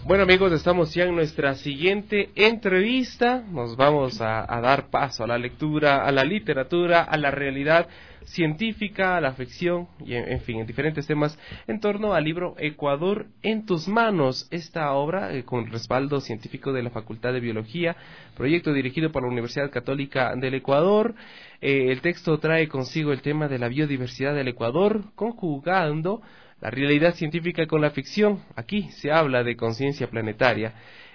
Bueno amigos, estamos ya en nuestra siguiente entrevista. Nos vamos a dar paso a la lectura, a la literatura, a la realidad científica, a la ficción y en fin, en diferentes temas en torno al libro Ecuador en tus manos. Esta obra con respaldo científico de la Facultad de Biología, proyecto dirigido por la Universidad Católica del Ecuador. El texto trae consigo el tema de la biodiversidad del Ecuador, conjugando la realidad científica con la ficción. Aquí se habla de conciencia planetaria.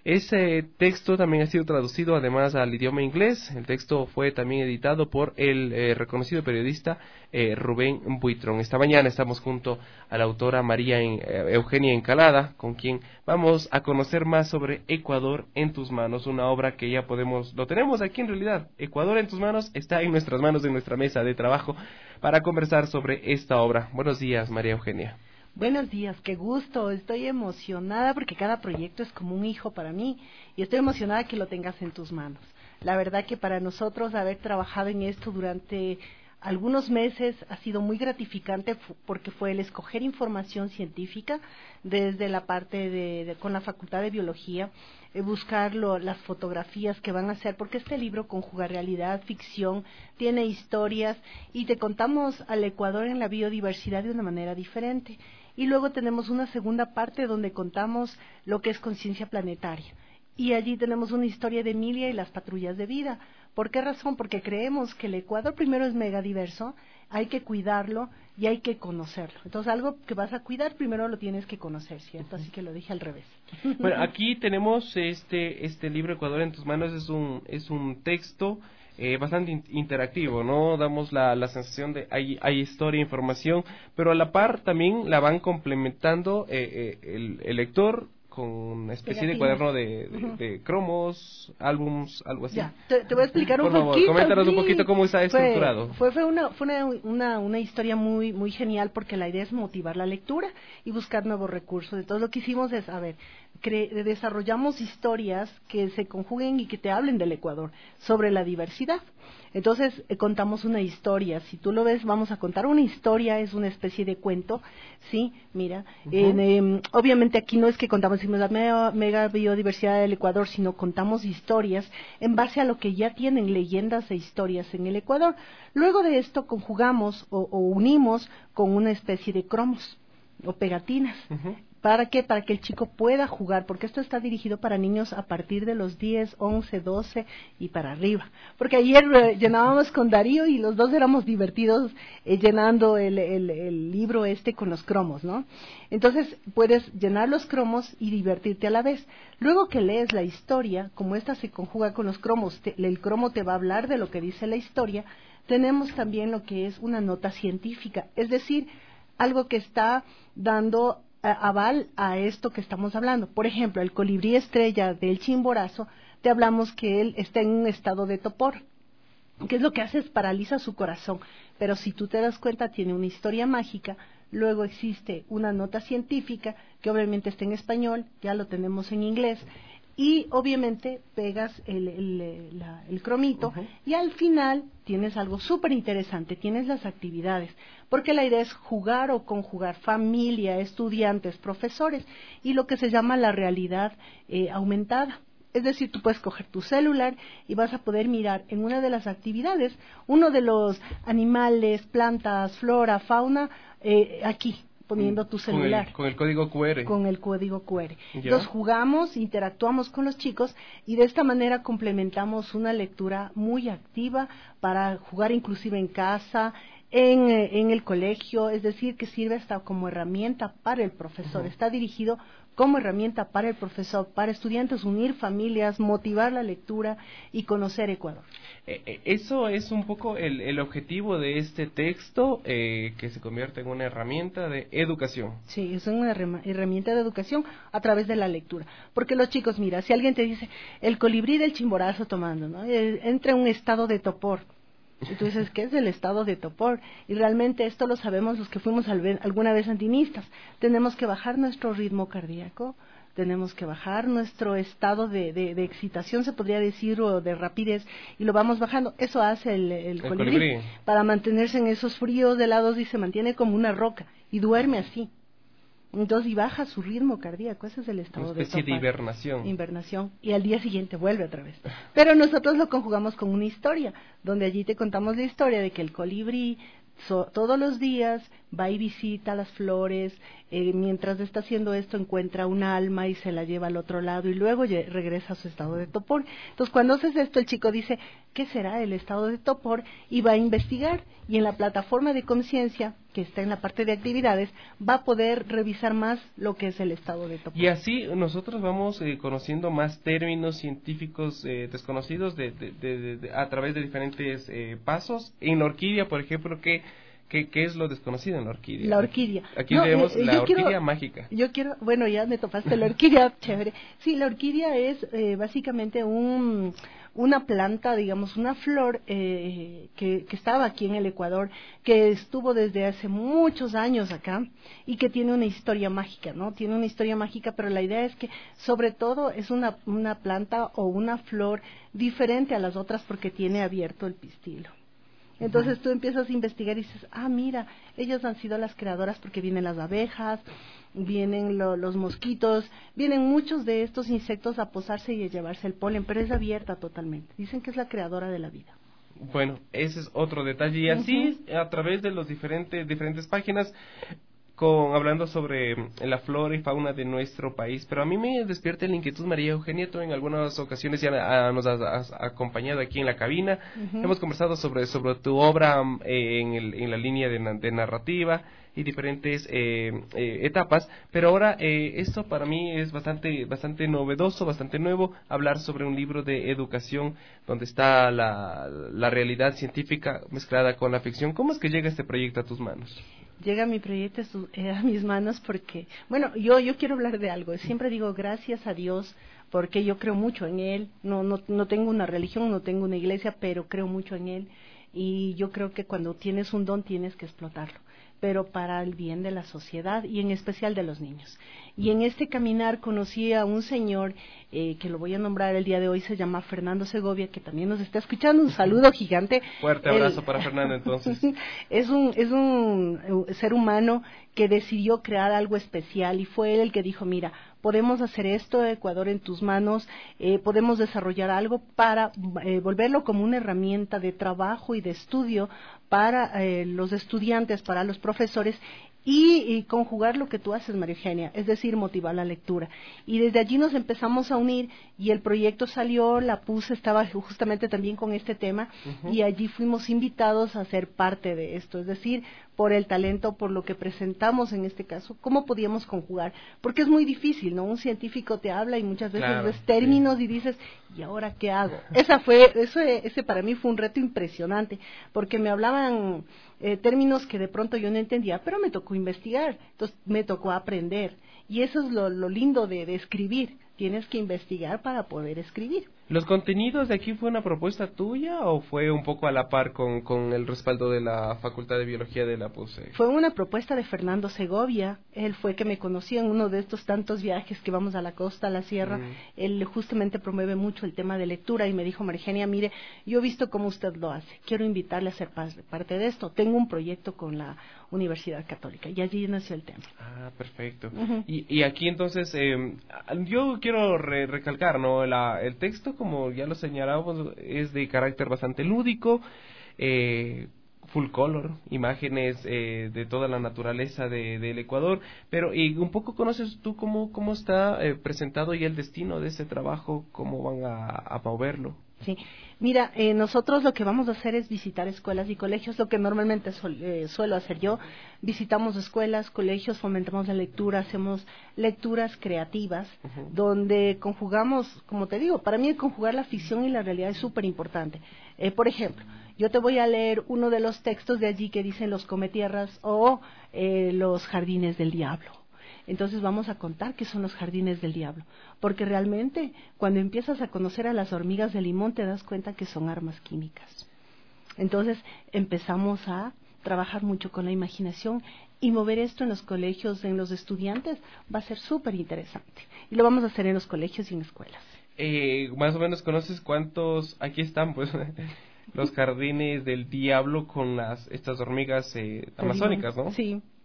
Ese texto también ha sido traducido además al idioma inglés. El texto fue también editado por el reconocido periodista Rubén Buitrón. Esta mañana estamos junto a la autora María Eugenia Encalada, con quien vamos a conocer más sobre Ecuador en tus manos, una obra que ya lo tenemos aquí en realidad. Ecuador en tus manos está en nuestras manos, en nuestra mesa de trabajo, para conversar sobre esta obra. Buenos días, María Eugenia. Buenos días, qué gusto, estoy emocionada porque cada proyecto es como un hijo para mí y estoy emocionada que lo tengas en tus manos. La verdad que para nosotros haber trabajado en esto durante algunos meses ha sido muy gratificante porque fue el escoger información científica desde la parte con la Facultad de Biología, buscar las fotografías que van a hacer, porque este libro conjuga realidad, ficción, tiene historias y te contamos al Ecuador en la biodiversidad de una manera diferente. Y luego tenemos una segunda parte donde contamos lo que es conciencia planetaria. Y allí tenemos una historia de Emilia y las patrullas de vida. ¿Por qué razón? Porque creemos que el Ecuador primero es megadiverso, hay que cuidarlo y hay que conocerlo. Entonces algo que vas a cuidar primero lo tienes que conocer, ¿cierto? Así que lo dije al revés. Bueno, aquí tenemos este libro Ecuador en tus manos, es un texto bastante interactivo, ¿no? Damos la sensación de hay historia, información, pero a la par también la van complementando el lector con una especie de cuaderno de cromos, álbums, algo así. Ya, te voy a explicar un poquito. Por favor, coméntanos un poquito cómo está estructurado. Fue una historia muy genial porque la idea es motivar la lectura y buscar nuevos recursos. Entonces lo que hicimos es, desarrollamos historias que se conjuguen y que te hablen del Ecuador, sobre la diversidad. Entonces contamos una historia, si tú lo ves, vamos a contar una historia, es una especie de cuento, ¿sí? Mira, obviamente aquí no es que contamos la mega biodiversidad del Ecuador, sino contamos historias en base a lo que ya tienen leyendas e historias en el Ecuador. Luego de esto conjugamos o unimos con una especie de cromos o pegatinas. ¿Para qué? Para que el chico pueda jugar, porque esto está dirigido para niños a partir de los 10, 11, 12 y para arriba. Porque ayer llenábamos con Darío y los dos éramos divertidos llenando el libro con los cromos, ¿no? Entonces puedes llenar los cromos y divertirte a la vez. Luego que lees la historia, como esta se conjuga con los cromos, el cromo te va a hablar de lo que dice la historia, tenemos también lo que es una nota científica, es decir, algo que está dando aval a esto que estamos hablando. Por ejemplo, el colibrí estrella del Chimborazo, te hablamos que él está en un estado de topor. ¿Qué es lo que hace? Paraliza su corazón. Pero si tú te das cuenta, tiene una historia mágica. Luego existe una nota científica, que obviamente está en español, ya lo tenemos en inglés. Y obviamente pegas el cromito y al final tienes algo súper interesante, tienes las actividades, porque la idea es jugar o conjugar familia, estudiantes, profesores y lo que se llama la realidad aumentada. Es decir, tú puedes coger tu celular y vas a poder mirar en una de las actividades uno de los animales, plantas, flora, fauna, aquí. Poniendo tu celular. Con el código QR. Con el código QR. ¿Ya? Entonces jugamos, interactuamos con los chicos y de esta manera complementamos una lectura muy activa para jugar inclusive en casa, en el colegio, es decir, que sirve hasta como herramienta para el profesor. Está dirigido como herramienta para el profesor, para estudiantes, unir familias, motivar la lectura y conocer Ecuador. Eso es un poco el objetivo de este texto, que se convierte en una herramienta de educación. Sí, es una herramienta de educación a través de la lectura. Porque los chicos, mira, si alguien te dice, el colibrí del Chimborazo tomando, ¿no? Entra en un estado de topor. Y tú dices, ¿qué es el estado de topor? Y realmente esto lo sabemos los que fuimos alguna vez andinistas. Tenemos que bajar nuestro ritmo cardíaco, tenemos que bajar nuestro estado de excitación, se podría decir, o de rapidez, y lo vamos bajando. Eso hace el colibrí, para mantenerse en esos fríos helados y se mantiene como una roca, y duerme así. Entonces, y baja su ritmo cardíaco, ese es el estado una especie de hibernación. Hibernación, y al día siguiente vuelve otra vez. Pero nosotros lo conjugamos con una historia, donde allí te contamos la historia de que el colibrí todos los días va y visita las flores, mientras está haciendo esto encuentra un alma y se la lleva al otro lado y luego regresa a su estado de torpor. Entonces cuando haces esto el chico dice, ¿qué será el estado de torpor? Y va a investigar, y en la plataforma de conciencia, que está en la parte de actividades, va a poder revisar más lo que es el estado de torpor. Y así nosotros vamos conociendo más términos científicos desconocidos a través de diferentes pasos. En la orquídea, por ejemplo, ¿qué es lo desconocido en la orquídea? La orquídea. Aquí vemos la orquídea mágica. Yo quiero, bueno, ya me topaste la orquídea, chévere. Sí, la orquídea es básicamente una planta, digamos, una flor que estaba aquí en el Ecuador, que estuvo desde hace muchos años acá y que tiene una historia mágica, ¿no? Tiene una historia mágica, pero la idea es que sobre todo es una planta o una flor diferente a las otras porque tiene abierto el pistilo. Entonces tú empiezas a investigar y dices, mira, ellas han sido las creadoras porque vienen las abejas, vienen los mosquitos, vienen muchos de estos insectos a posarse y a llevarse el polen, pero es abierta totalmente. Dicen que es la creadora de la vida. Bueno, ese es otro detalle. Y así, a través de los diferentes páginas, hablando sobre la flora y fauna de nuestro país, pero a mí me despierta la inquietud, María Eugenia. Tú en algunas ocasiones ya nos has acompañado aquí en la cabina, hemos conversado sobre tu obra en la línea de narrativa y diferentes etapas, pero ahora esto para mí es bastante novedoso, bastante nuevo, hablar sobre un libro de educación donde está la realidad científica mezclada con la ficción. ¿Cómo es que llega este proyecto a tus manos? Llega mi proyecto a mis manos porque, bueno, yo quiero hablar de algo. Siempre digo gracias a Dios porque yo creo mucho en Él. No tengo una religión, no tengo una iglesia, pero creo mucho en Él. Y yo creo que cuando tienes un don tienes que explotarlo, pero para el bien de la sociedad y en especial de los niños. Y en este caminar conocí a un señor que lo voy a nombrar el día de hoy, se llama Fernando Segovia, que también nos está escuchando. Un saludo gigante. Fuerte abrazo para Fernando, entonces. Es un ser humano que decidió crear algo especial y fue él el que dijo, mira, podemos hacer esto, Ecuador en tus manos, podemos desarrollar algo para volverlo como una herramienta de trabajo y de estudio para los estudiantes, para los profesores, y conjugar lo que tú haces, María Eugenia, es decir, motivar la lectura. Y desde allí nos empezamos a unir y el proyecto salió, la PUS estaba justamente también con este tema y allí fuimos invitados a ser parte de esto, es decir, por el talento, por lo que presentamos en este caso, cómo podíamos conjugar, porque es muy difícil, ¿no? Un científico te habla y muchas veces ves términos y dices, ¿y ahora qué hago? Ese para mí fue un reto impresionante, porque me hablaban términos que de pronto yo no entendía, pero me tocó investigar, entonces me tocó aprender, y eso es lo lindo de escribir, tienes que investigar para poder escribir. ¿Los contenidos de aquí fue una propuesta tuya o fue un poco a la par con el respaldo de la Facultad de Biología de la PUSE? Fue una propuesta de Fernando Segovia. Él fue que me conoció en uno de estos tantos viajes que vamos a la costa, a la sierra. Él justamente promueve mucho el tema de lectura y me dijo, María Eugenia, mire, yo he visto cómo usted lo hace. Quiero invitarle a ser parte de esto. Tengo un proyecto con la Universidad Católica y allí nació el tema. Ah, perfecto. Y aquí entonces, yo quiero recalcar, ¿no? El texto, como ya lo señalábamos, es de carácter bastante lúdico, full color, imágenes de toda la naturaleza del Ecuador, pero un poco conoces tú cómo está presentado ya el destino de ese trabajo, cómo van a moverlo. Sí, mira, nosotros lo que vamos a hacer es visitar escuelas y colegios, lo que normalmente suelo hacer yo. Visitamos escuelas, colegios, fomentamos la lectura, hacemos lecturas creativas, donde conjugamos, como te digo, para mí conjugar la ficción y la realidad es súper importante. Por ejemplo, yo te voy a leer uno de los textos de allí que dicen los cometierras o los jardines del diablo. Entonces vamos a contar qué son los jardines del diablo, porque realmente cuando empiezas a conocer a las hormigas de limón te das cuenta que son armas químicas. Entonces empezamos a trabajar mucho con la imaginación y mover esto en los colegios, en los estudiantes, va a ser súper interesante. Y lo vamos a hacer en los colegios y en escuelas. Más o menos conoces cuántos, aquí están pues, los jardines del diablo con estas hormigas amazónicas, ¿no? Sí.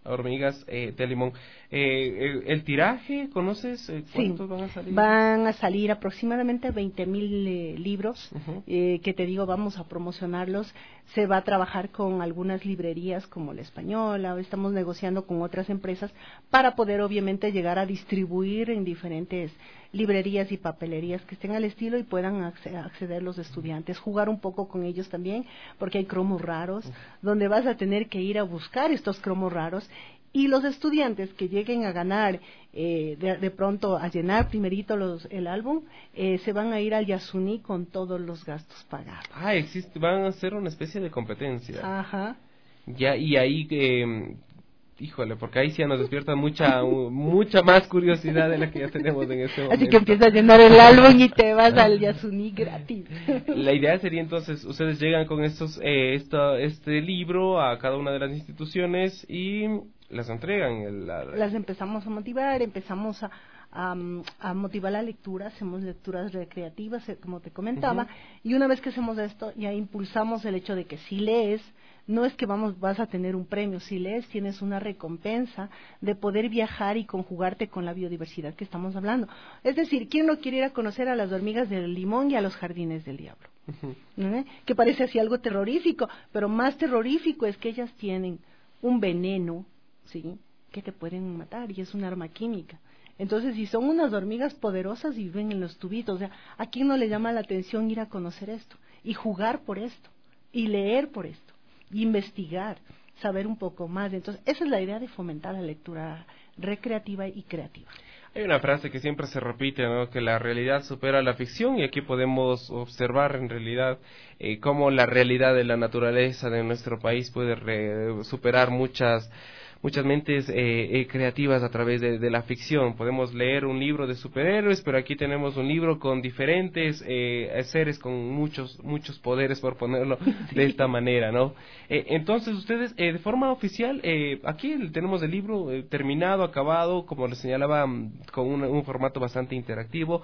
hormigas de limón. ¿El tiraje, conoces? ¿Cuántos van a salir? Van a salir aproximadamente 20,000 libros, que te digo, vamos a promocionarlos. Se va a trabajar con algunas librerías como La Española, estamos negociando con otras empresas para poder obviamente llegar a distribuir en diferentes librerías y papelerías que estén al estilo y puedan acceder los estudiantes, jugar un poco con ellos también, porque hay cromos raros, donde vas a tener que ir a buscar estos cromos raros, y los estudiantes que lleguen a ganar, de pronto a llenar primerito el álbum, se van a ir al Yasuní con todos los gastos pagados. Van a hacer una especie de competencia. Ajá. Ya, y ahí, híjole, porque ahí sí nos despierta mucha más curiosidad de la que ya tenemos en este momento. Así que empiezas a llenar el álbum y te vas al Yasuní gratis. La idea sería entonces, ustedes llegan con este libro a cada una de las instituciones y las entregan. Las empezamos a motivar, empezamos a motivar la lectura, hacemos lecturas recreativas, como te comentaba, y una vez que hacemos esto, ya impulsamos el hecho de que si lees, no es que vas a tener un premio, si lees tienes una recompensa de poder viajar y conjugarte con la biodiversidad que estamos hablando. Es decir, ¿quién no quiere ir a conocer a las hormigas del limón y a los jardines del diablo? Que parece así algo terrorífico, pero más terrorífico es que ellas tienen un veneno, ¿sí?, que te pueden matar, y es un arma química. Entonces, si son unas hormigas poderosas y viven en los tubitos, o sea, ¿a quién no le llama la atención ir a conocer esto? Y jugar por esto, y leer por esto, y investigar, saber un poco más. Entonces, esa es la idea de fomentar la lectura recreativa y creativa. Hay una frase que siempre se repite, ¿no?, que la realidad supera la ficción, y aquí podemos observar en realidad cómo la realidad de la naturaleza de nuestro país puede superar muchas mentes creativas a través de la ficción. Podemos leer un libro de superhéroes, pero aquí tenemos un libro con diferentes seres con muchos poderes, por ponerlo de esta manera, ¿no? Entonces ustedes, de forma oficial, aquí tenemos el libro terminado, acabado, como les señalaba, con un formato bastante interactivo,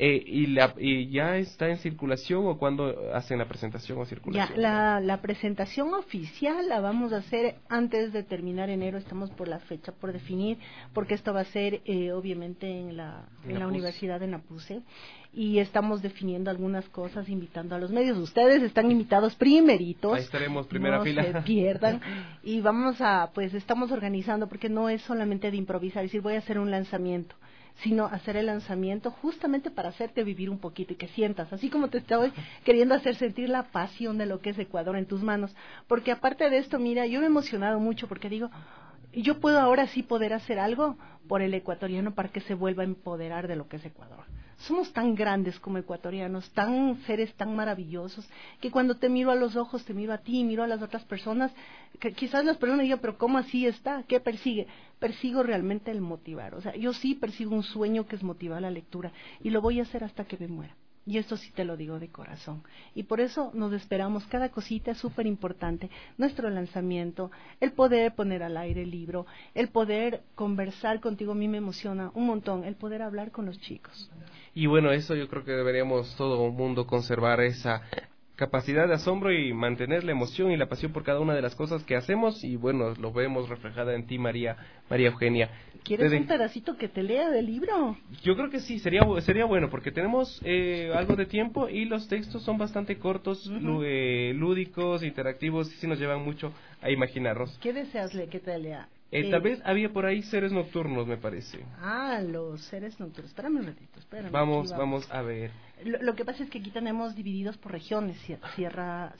y ya está en circulación, ¿o cuándo hacen la presentación o circulación? Ya, la presentación oficial la vamos a hacer antes de terminar enero. Estamos por la fecha por definir, porque esto va a ser obviamente en la Universidad de Napuce, y estamos definiendo algunas cosas, invitando a los medios. Ustedes están invitados primeritos. Ahí estaremos, primera fila. No se pierdan. Y estamos organizando, porque no es solamente de improvisar, decir voy a hacer un lanzamiento, sino hacer el lanzamiento justamente para hacerte vivir un poquito y que sientas, así como te estoy queriendo hacer sentir la pasión de lo que es Ecuador en tus manos. Porque aparte de esto, mira, yo me he emocionado mucho porque digo, yo puedo ahora sí poder hacer algo por el ecuatoriano para que se vuelva a empoderar de lo que es Ecuador. Somos tan grandes como ecuatorianos, seres tan maravillosos, que cuando te miro a los ojos, te miro a ti, miro a las otras personas, que quizás las personas digan, pero ¿cómo así está? ¿Qué persigue? Persigo realmente el motivar. O sea, yo sí persigo un sueño que es motivar la lectura, y lo voy a hacer hasta que me muera. Y esto sí te lo digo de corazón. Y por eso nos esperamos. Cada cosita es súper importante. Nuestro lanzamiento, el poder poner al aire el libro, el poder conversar contigo, a mí me emociona un montón, el poder hablar con los chicos. Y bueno, eso yo creo que deberíamos todo el mundo conservar esa capacidad de asombro y mantener la emoción y la pasión por cada una de las cosas que hacemos, y bueno, lo vemos reflejada en ti, María Eugenia. ¿Quieres un pedacito que te lea del libro? Yo creo que sí, sería bueno, porque tenemos algo de tiempo y los textos son bastante cortos, lúdicos, interactivos, y sí nos llevan mucho a imaginarnos. ¿Qué deseas que te lea? Tal vez había por ahí seres nocturnos, me parece. Los seres nocturnos. Espérame un ratito, espérame. Vamos a ver. Lo que pasa es que aquí tenemos divididos por regiones, sierra,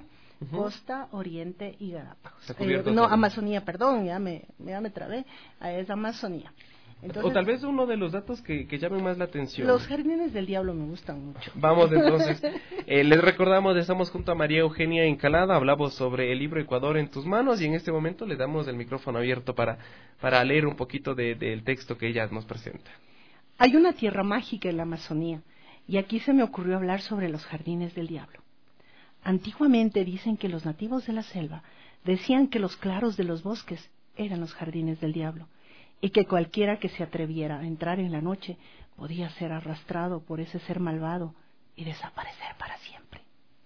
costa, oriente y Galápagos. Amazonía, perdón, ya me trabé, es Amazonía. Entonces, o tal vez uno de los datos que llamen más la atención. Los jardines del diablo me gustan mucho. Vamos entonces, les recordamos, estamos junto a María Eugenia Encalada, hablamos sobre el libro Ecuador en tus manos, y en este momento le damos el micrófono abierto para leer un poquito del texto que ella nos presenta. Hay una tierra mágica en la Amazonía, y aquí se me ocurrió hablar sobre los jardines del diablo. Antiguamente dicen que los nativos de la selva decían que los claros de los bosques eran los jardines del diablo, y que cualquiera que se atreviera a entrar en la noche podía ser arrastrado por ese ser malvado y desaparecer para siempre.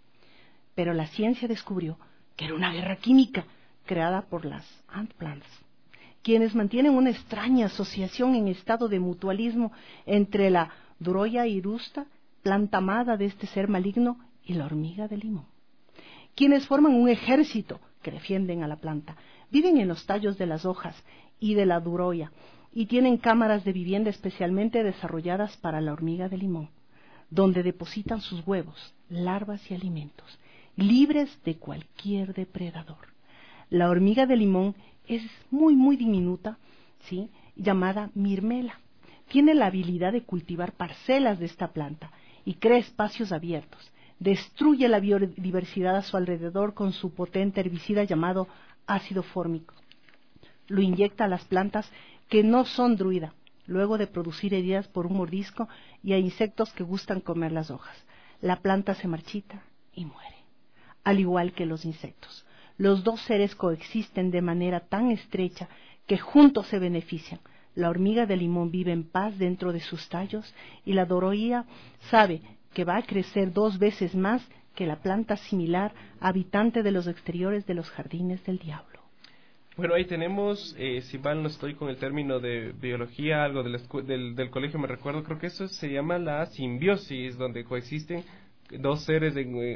Pero la ciencia descubrió que era una guerra química creada por las ant plants, quienes mantienen una extraña asociación en estado de mutualismo entre la Duroia hirusta, planta amada de este ser maligno, y la hormiga de limón, quienes forman un ejército que defienden a la planta, viven en los tallos de las hojas y de la Duroia, y tienen cámaras de vivienda especialmente desarrolladas para la hormiga de limón, donde depositan sus huevos, larvas y alimentos, libres de cualquier depredador. La hormiga de limón es muy diminuta, ¿sí?, llamada mirmela. Tiene la habilidad de cultivar parcelas de esta planta y crea espacios abiertos. Destruye la biodiversidad a su alrededor con su potente herbicida llamado ácido fórmico. Lo inyecta a las plantas que no son druida, luego de producir heridas por un mordisco y a insectos que gustan comer las hojas. La planta se marchita y muere, al igual que los insectos. Los dos seres coexisten de manera tan estrecha que juntos se benefician. La hormiga de limón vive en paz dentro de sus tallos y la Duroia sabe que va a crecer 2 veces más que la planta similar, habitante de los exteriores de los jardines del diablo. Bueno, ahí tenemos, si mal no estoy con el término de biología, algo del colegio me recuerdo, creo que eso se llama la simbiosis, donde coexisten dos seres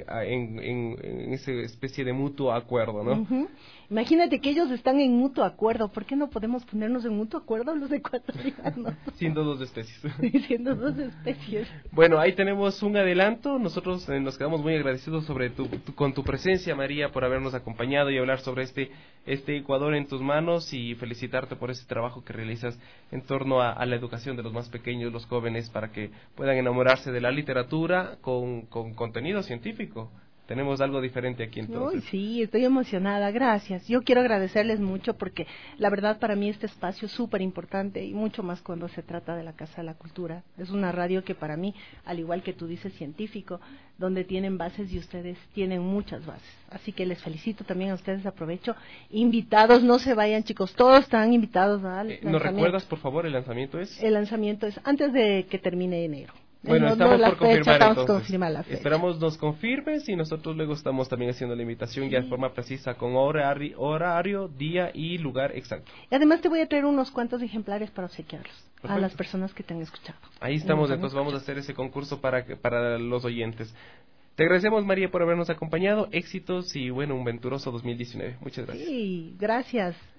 en esa especie de mutuo acuerdo, ¿no? Uh-huh. Imagínate que ellos están en mutuo acuerdo. ¿Por qué no podemos ponernos en mutuo acuerdo los ecuatorianos? Siendo 2 especies. Siendo 2 especies. Bueno, ahí tenemos un adelanto. Nosotros nos quedamos muy agradecidos con tu presencia, María, por habernos acompañado y hablar sobre este Ecuador en tus manos, y felicitarte por ese trabajo que realizas en torno a la educación de los más pequeños, los jóvenes, para que puedan enamorarse de la literatura con contenido científico. Tenemos algo diferente aquí entonces. Uy, sí, estoy emocionada, gracias. Yo quiero agradecerles mucho porque la verdad para mí este espacio es súper importante, y mucho más cuando se trata de la Casa de la Cultura. Es una radio que para mí, al igual que tú dices, científico, donde tienen bases, y ustedes tienen muchas bases. Así que les felicito también a ustedes, aprovecho. Invitados, no se vayan, chicos, todos están invitados al lanzamiento. ¿Nos recuerdas, por favor, el lanzamiento es? El lanzamiento es antes de que termine enero. Bueno, estamos por confirmar entonces. Confirmar la fecha. Esperamos nos confirmes, y nosotros luego estamos también haciendo la invitación ya de forma precisa, con horario, día y lugar exacto. Y además te voy a traer unos cuantos ejemplares para obsequiarlos a las personas que te han escuchado. Ahí estamos, entonces vamos a hacer ese concurso para los oyentes. Te agradecemos, María, por habernos acompañado. Éxitos y, bueno, un venturoso 2019. Muchas gracias. Sí, gracias.